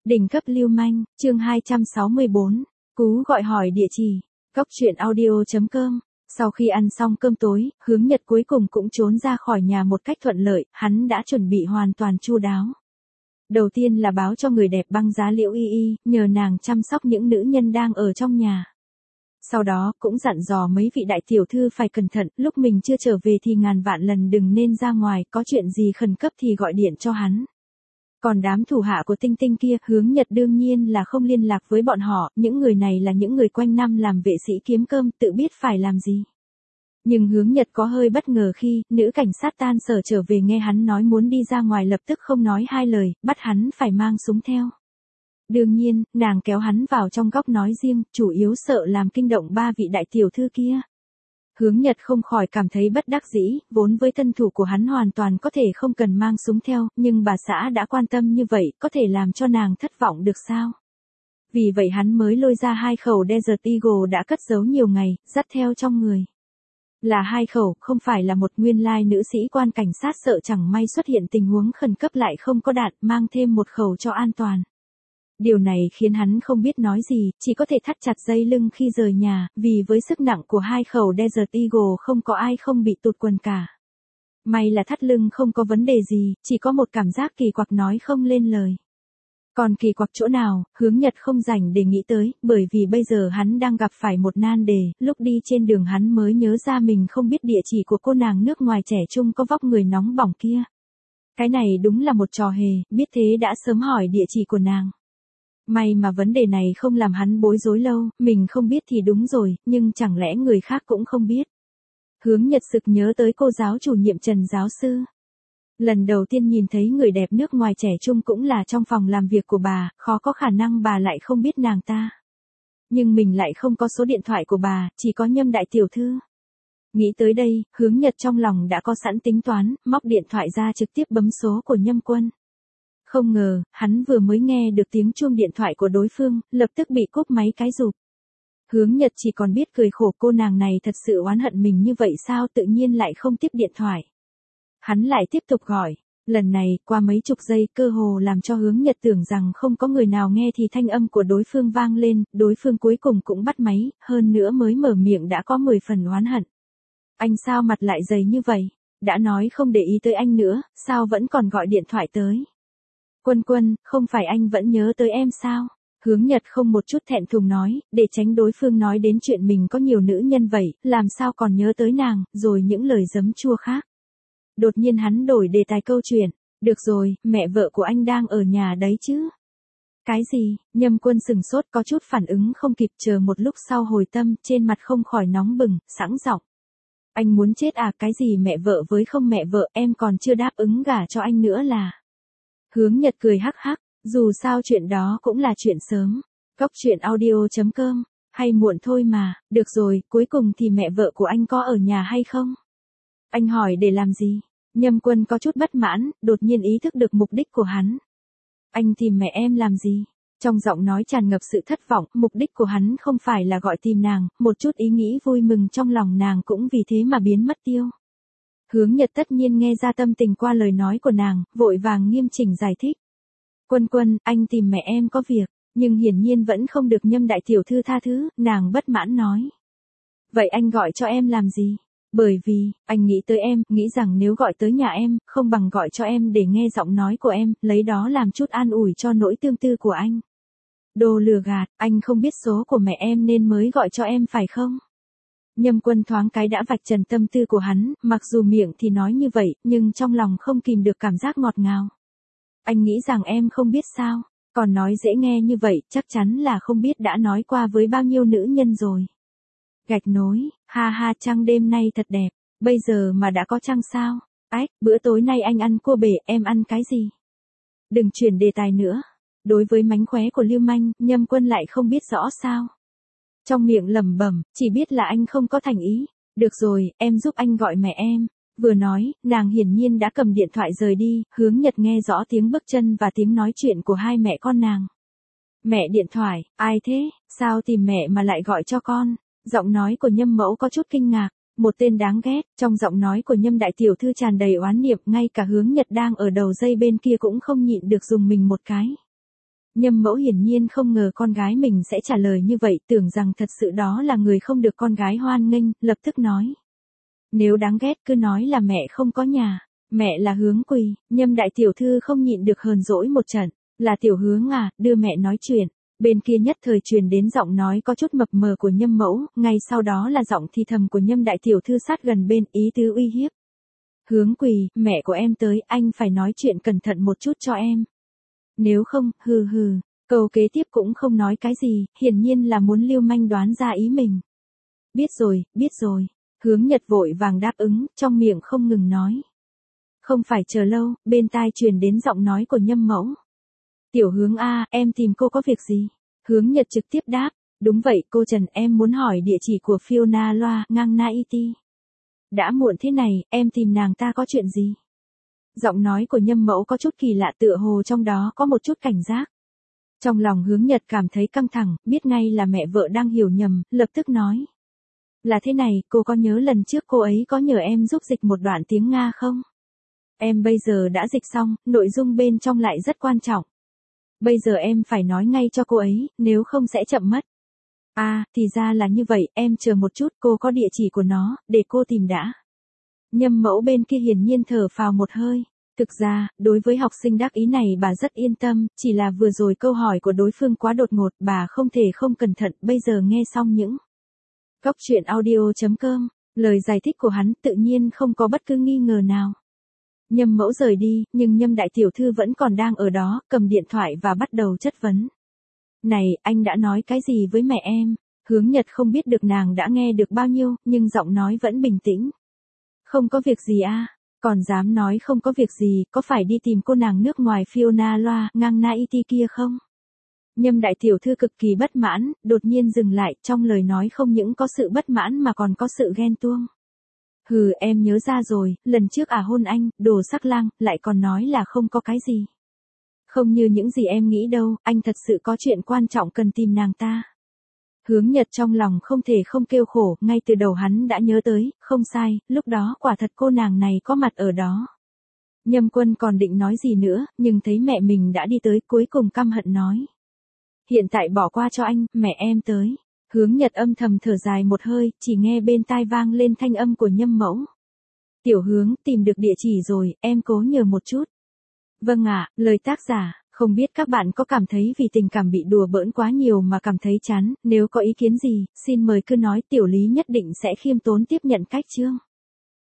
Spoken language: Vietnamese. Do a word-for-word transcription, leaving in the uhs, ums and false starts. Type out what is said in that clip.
Đỉnh cấp lưu manh, chương hai trăm sáu mươi bốn, cú gọi hỏi địa chỉ, cốc truyện audio chấm com. Sau khi ăn xong cơm tối, Hướng Nhật cuối cùng cũng trốn ra khỏi nhà một cách thuận lợi, hắn đã chuẩn bị hoàn toàn chu đáo. Đầu tiên là báo cho người đẹp băng giá Liễu Y Y, nhờ nàng chăm sóc những nữ nhân đang ở trong nhà. Sau đó, cũng dặn dò mấy vị đại tiểu thư phải cẩn thận, lúc mình chưa trở về thì ngàn vạn lần đừng nên ra ngoài, có chuyện gì khẩn cấp thì gọi điện cho hắn. Còn đám thủ hạ của Tinh Tinh kia, Hướng Nhật đương nhiên là không liên lạc với bọn họ, những người này là những người quanh năm làm vệ sĩ kiếm cơm, tự biết phải làm gì. Nhưng Hướng Nhật có hơi bất ngờ khi, nữ cảnh sát tan sở trở về nghe hắn nói muốn đi ra ngoài lập tức không nói hai lời, bắt hắn phải mang súng theo. Đương nhiên, nàng kéo hắn vào trong góc nói riêng, chủ yếu sợ làm kinh động ba vị đại tiểu thư kia. Hướng Nhật không khỏi cảm thấy bất đắc dĩ, vốn với thân thủ của hắn hoàn toàn có thể không cần mang súng theo, nhưng bà xã đã quan tâm như vậy, có thể làm cho nàng thất vọng được sao? Vì vậy hắn mới lôi ra hai khẩu Desert Eagle đã cất giấu nhiều ngày, dắt theo trong người. Là hai khẩu, không phải là một nguyên lai nữ sĩ quan cảnh sát sợ chẳng may xuất hiện tình huống khẩn cấp lại không có đạn, mang thêm một khẩu cho an toàn. Điều này khiến hắn không biết nói gì, chỉ có thể thắt chặt dây lưng khi rời nhà, vì với sức nặng của hai khẩu Desert Eagle không có ai không bị tụt quần cả. May là thắt lưng không có vấn đề gì, chỉ có một cảm giác kỳ quặc nói không lên lời. Còn kỳ quặc chỗ nào, Hướng Nhật không rảnh để nghĩ tới, bởi vì bây giờ hắn đang gặp phải một nan đề, lúc đi trên đường hắn mới nhớ ra mình không biết địa chỉ của cô nàng nước ngoài trẻ trung có vóc người nóng bỏng kia. Cái này đúng là một trò hề, biết thế đã sớm hỏi địa chỉ của nàng. May mà vấn đề này không làm hắn bối rối lâu, mình không biết thì đúng rồi, nhưng chẳng lẽ người khác cũng không biết. Hướng Nhật sực nhớ tới cô giáo chủ nhiệm Trần giáo sư. Lần đầu tiên nhìn thấy người đẹp nước ngoài trẻ trung cũng là trong phòng làm việc của bà, khó có khả năng bà lại không biết nàng ta. Nhưng mình lại không có số điện thoại của bà, chỉ có Nhâm đại tiểu thư. Nghĩ tới đây, Hướng Nhật trong lòng đã có sẵn tính toán, móc điện thoại ra trực tiếp bấm số của Nhâm Quân. Không ngờ, hắn vừa mới nghe được tiếng chuông điện thoại của đối phương, lập tức bị cúp máy cái rụp. Hướng Nhật chỉ còn biết cười khổ, cô nàng này thật sự oán hận mình như vậy sao, tự nhiên lại không tiếp điện thoại. Hắn lại tiếp tục gọi, lần này, qua mấy chục giây, cơ hồ làm cho Hướng Nhật tưởng rằng không có người nào nghe thì thanh âm của đối phương vang lên, đối phương cuối cùng cũng bắt máy, hơn nữa mới mở miệng đã có mười phần oán hận. Anh sao mặt lại dày như vậy, đã nói không để ý tới anh nữa, sao vẫn còn gọi điện thoại tới. Quân Quân, không phải anh vẫn nhớ tới em sao? Hướng Nhật không một chút thẹn thùng nói, để tránh đối phương nói đến chuyện mình có nhiều nữ nhân vậy, làm sao còn nhớ tới nàng, rồi những lời giấm chua khác. Đột nhiên hắn đổi đề tài câu chuyện, được rồi, mẹ vợ của anh đang ở nhà đấy chứ? Cái gì? Nhâm Quân sừng sốt có chút phản ứng không kịp, chờ một lúc sau hồi tâm, trên mặt không khỏi nóng bừng, sẵn giọng. Anh muốn chết à, cái gì mẹ vợ với không mẹ vợ, em còn chưa đáp ứng gả cho anh nữa là. Hướng Nhật cười hắc hắc, dù sao chuyện đó cũng là chuyện sớm. Cốc truyện audio chấm com, hay muộn thôi mà, được rồi, cuối cùng thì mẹ vợ của anh có ở nhà hay không? Anh hỏi để làm gì? Nhâm Quân có chút bất mãn, đột nhiên ý thức được mục đích của hắn. Anh tìm mẹ em làm gì? Trong giọng nói tràn ngập sự thất vọng, mục đích của hắn không phải là gọi tìm nàng, một chút ý nghĩ vui mừng trong lòng nàng cũng vì thế mà biến mất tiêu. Hướng Nhật tất nhiên nghe ra tâm tình qua lời nói của nàng, vội vàng nghiêm chỉnh giải thích. Quân Quân, anh tìm mẹ em có việc, nhưng hiển nhiên vẫn không được Nhâm đại tiểu thư tha thứ, nàng bất mãn nói. Vậy anh gọi cho em làm gì? Bởi vì, anh nghĩ tới em, nghĩ rằng nếu gọi tới nhà em, không bằng gọi cho em để nghe giọng nói của em, lấy đó làm chút an ủi cho nỗi tương tư của anh. Đồ lừa gạt, anh không biết số của mẹ em nên mới gọi cho em phải không? Nhâm Quân thoáng cái đã vạch trần tâm tư của hắn, mặc dù miệng thì nói như vậy, nhưng trong lòng không kìm được cảm giác ngọt ngào. Anh nghĩ rằng em không biết sao, còn nói dễ nghe như vậy, chắc chắn là không biết đã nói qua với bao nhiêu nữ nhân rồi. Gạch nối, ha ha, trăng đêm nay thật đẹp, bây giờ mà đã có trăng sao? Ách, bữa tối nay anh ăn cua bể, em ăn cái gì? Đừng chuyển đề tài nữa. Đối với mánh khóe của lưu manh, Nhâm Quân lại không biết rõ sao. Trong miệng lẩm bẩm, chỉ biết là anh không có thành ý. Được rồi, em giúp anh gọi mẹ em. Vừa nói, nàng hiển nhiên đã cầm điện thoại rời đi, Hướng Nhật nghe rõ tiếng bước chân và tiếng nói chuyện của hai mẹ con nàng. Mẹ điện thoại, ai thế, sao tìm mẹ mà lại gọi cho con? Giọng nói của Nhâm mẫu có chút kinh ngạc, một tên đáng ghét, trong giọng nói của Nhâm đại tiểu thư tràn đầy oán niệm, ngay cả Hướng Nhật đang ở đầu dây bên kia cũng không nhịn được dùng mình một cái. Nhâm Mẫu hiển nhiên không ngờ con gái mình sẽ trả lời như vậy, tưởng rằng thật sự đó là người không được con gái hoan nghênh, lập tức nói. Nếu đáng ghét cứ nói là mẹ không có nhà, mẹ là Hướng Quỳ. Nhâm đại tiểu thư không nhịn được hờn dỗi một trận, là Tiểu Hướng à, đưa mẹ nói chuyện. Bên kia nhất thời truyền đến giọng nói có chút mập mờ của Nhâm Mẫu, ngay sau đó là giọng thì thầm của Nhâm đại tiểu thư sát gần bên, ý tứ uy hiếp. Hướng Quỳ, mẹ của em tới, anh phải nói chuyện cẩn thận một chút cho em. Nếu không, hừ hừ, câu kế tiếp cũng không nói cái gì, hiển nhiên là muốn Lưu Manh đoán ra ý mình. Biết rồi, biết rồi. Hướng Nhật vội vàng đáp ứng, trong miệng không ngừng nói. Không phải chờ lâu, bên tai truyền đến giọng nói của Nhâm Mẫu. Tiểu Hướng a, em tìm cô có việc gì? Hướng Nhật trực tiếp đáp, đúng vậy cô Trần, em muốn hỏi địa chỉ của Fiona Loa, ngang Naiti. Đã muộn thế này, em tìm nàng ta có chuyện gì? Giọng nói của Nhâm Mẫu có chút kỳ lạ, tựa hồ trong đó có một chút cảnh giác. Trong lòng Hướng Nhật cảm thấy căng thẳng, biết ngay là mẹ vợ đang hiểu nhầm, lập tức nói. Là thế này, cô có nhớ lần trước cô ấy có nhờ em giúp dịch một đoạn tiếng Nga không? Em bây giờ đã dịch xong, nội dung bên trong lại rất quan trọng. Bây giờ em phải nói ngay cho cô ấy, nếu không sẽ chậm mất. À, thì ra là như vậy, em chờ một chút, cô có địa chỉ của nó, để cô tìm đã. Nhâm Mẫu bên kia hiển nhiên thở phào một hơi. Thực ra, đối với học sinh đắc ý này bà rất yên tâm, chỉ là vừa rồi câu hỏi của đối phương quá đột ngột, bà không thể không cẩn thận, bây giờ nghe xong những Cóc truyện audio chấm com, lời giải thích của hắn tự nhiên không có bất cứ nghi ngờ nào. Nhâm Mẫu rời đi, nhưng Nhâm đại tiểu thư vẫn còn đang ở đó, cầm điện thoại và bắt đầu chất vấn. Này, anh đã nói cái gì với mẹ em? Hướng Nhật không biết được nàng đã nghe được bao nhiêu, nhưng giọng nói vẫn bình tĩnh. Không có việc gì à, còn dám nói không có việc gì, có phải đi tìm cô nàng nước ngoài Fiona Loa, ngang Naiti kia không? Nhâm đại tiểu thư cực kỳ bất mãn, đột nhiên dừng lại, trong lời nói không những có sự bất mãn mà còn có sự ghen tuông. Hừ, em nhớ ra rồi, lần trước à hôn anh, đồ sắc lang, lại còn nói là không có cái gì. Không như những gì em nghĩ đâu, anh thật sự có chuyện quan trọng cần tìm nàng ta. Hướng Nhật trong lòng không thể không kêu khổ, ngay từ đầu hắn đã nhớ tới, không sai, lúc đó quả thật cô nàng này có mặt ở đó. Nhâm Quân còn định nói gì nữa, nhưng thấy mẹ mình đã đi tới, cuối cùng căm hận nói. Hiện tại bỏ qua cho anh, mẹ em tới. Hướng Nhật âm thầm thở dài một hơi, chỉ nghe bên tai vang lên thanh âm của Nhâm Mẫu. Tiểu Hướng, tìm được địa chỉ rồi, em cố nhờ một chút. Vâng ạ, lời tác giả, không biết các bạn có cảm thấy vì tình cảm bị đùa bỡn quá nhiều mà cảm thấy chán, nếu có ý kiến gì, xin mời cứ nói, Tiểu Lý nhất định sẽ khiêm tốn tiếp nhận cách chương.